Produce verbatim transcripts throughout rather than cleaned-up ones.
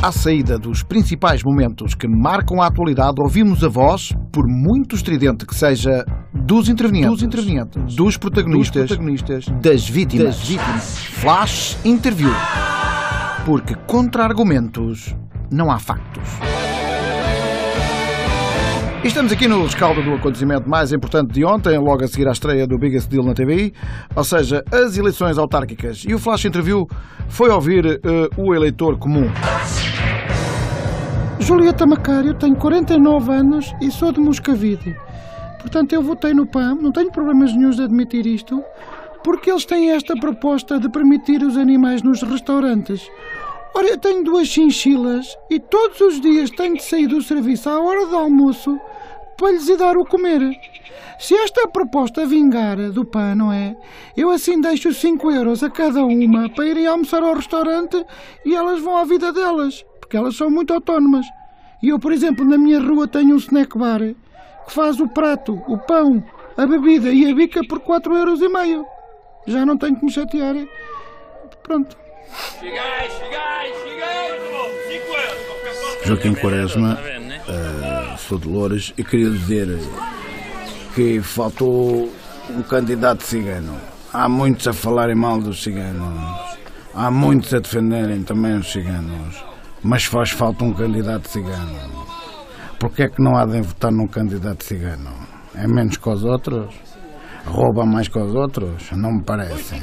À saída dos principais momentos que marcam a atualidade, ouvimos a voz, por muito estridente que seja, dos intervenientes, dos, intervenientes, dos, protagonistas, dos protagonistas, das vítimas. das vítimas. Flash Interview. Porque contra argumentos não há factos. E estamos aqui no rescaldo do acontecimento mais importante de ontem, logo a seguir à estreia do Biggest Deal na T V I, ou seja, as eleições autárquicas. E o Flash Interview foi ouvir uh, o eleitor comum. Julieta Macário, tenho quarenta e nove anos e sou de Moscavide. Portanto, eu votei no P A M, não tenho problemas nenhuns de admitir isto, porque eles têm esta proposta de permitir os animais nos restaurantes. Ora, eu tenho duas chinchilas e todos os dias tenho de sair do serviço à hora do almoço para lhes ir dar o comer. Se esta proposta vingar do P A M, não é? Eu assim deixo cinco euros a cada uma para irem almoçar ao restaurante e elas vão à vida delas, porque elas são muito autónomas. E eu, por exemplo, na minha rua tenho um snack bar que faz o prato, o pão, a bebida e a bica por quatro euros e meio. Já não tenho que me chatear. Pronto. Chegai, chegai, chegai! Joaquim Quaresma, uh, sou de Loures, e queria dizer que faltou um candidato cigano. Há muitos a falarem mal dos ciganos, há muitos a defenderem também os ciganos, mas faz falta um candidato cigano. Porquê é que não há de votar num candidato cigano? É menos que os outros? Rouba mais que os outros? Não me parece.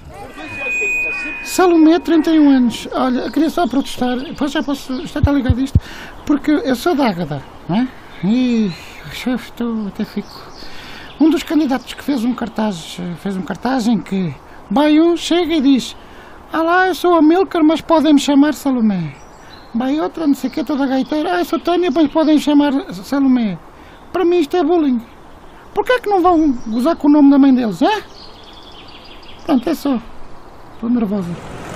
Salomé, trinta e um anos. Olha, eu queria só protestar, depois já posso estar ligado a isto, porque eu sou da Ágada, não é? E chefe, estou até fico. Um dos candidatos que fez um cartaz, fez um cartaz em que vai um, chega e diz: ah lá, eu sou a Milker, mas podem-me chamar Salomé. Vai outra, não sei o que, toda gaiteira: ah, eu sou Tânia, mas podem chamar Salomé. Para mim isto é bullying. Porquê é que não vão gozar com o nome da mãe deles, é? Pronto, é só. Estou nervosa.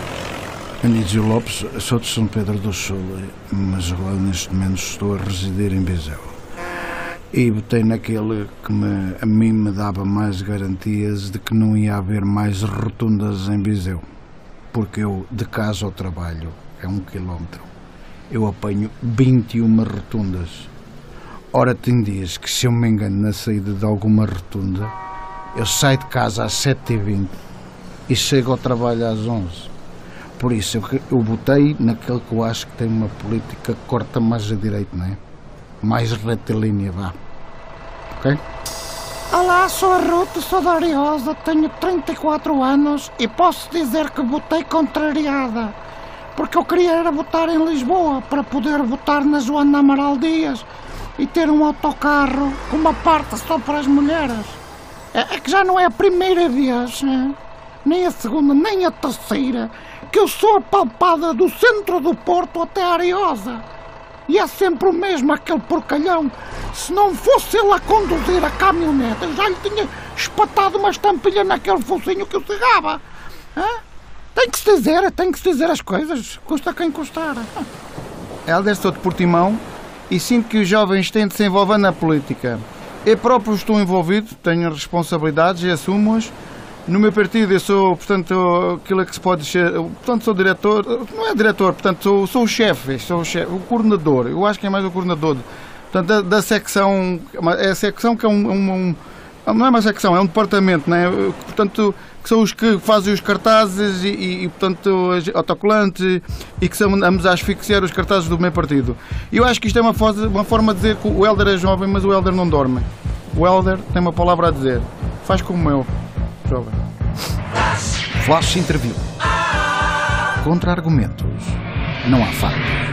Anísio Lopes, sou de São Pedro do Sul, mas agora neste momento estou a residir em Viseu. E botei naquele que me, a mim me dava mais garantias de que não ia haver mais rotundas em Viseu. Porque eu, de casa ao trabalho, é um quilómetro, eu apanho vinte e uma rotundas. Ora, tem dias que, se eu me engano na saída de alguma rotunda, eu saio de casa às sete e vinte e chego ao trabalho às onze. Por isso, eu, eu botei naquele que eu acho que tem uma política que corta mais a direita, não é? Mais retilínea, vá. Ok? Olá, sou a Ruth, sou da Ariosa, tenho trinta e quatro anos e posso dizer que votei contrariada. Porque eu queria era votar em Lisboa para poder votar na Joana Amaral Dias e ter um autocarro com uma parte só para as mulheres. É, é que já não é a primeira vez, né? Nem a segunda, nem a terceira, que eu sou apalpada do centro do Porto até a Ariosa. E é sempre o mesmo, aquele porcalhão. Se não fosse ele a conduzir a caminhonete, eu já lhe tinha espatado uma estampilha naquele focinho que o cegava. Hã? Tem que se dizer, tem que se dizer as coisas, custa quem custar. Helder, sou de Portimão e sinto que os jovens têm de se envolver na política. Eu próprio estou envolvido, tenho responsabilidades e assumo-as. No meu partido eu sou, portanto, aquilo que se pode ser, portanto sou diretor, não é diretor, portanto sou, sou o chefe, sou o chefe, o coordenador, eu acho que é mais o coordenador, portanto, da, da secção, é a secção que é um, um, um, não é uma secção, é um departamento, não é? Portanto, que são os que fazem os cartazes e, e, e portanto, autocolantes e que andamos a asfixiar os cartazes do meu partido. E eu acho que isto é uma, uma forma de dizer que o Helder é jovem, mas o Helder não dorme. O Helder tem uma palavra a dizer, faz como eu. Jovem. Flash Interview. Contra argumentos não há factos.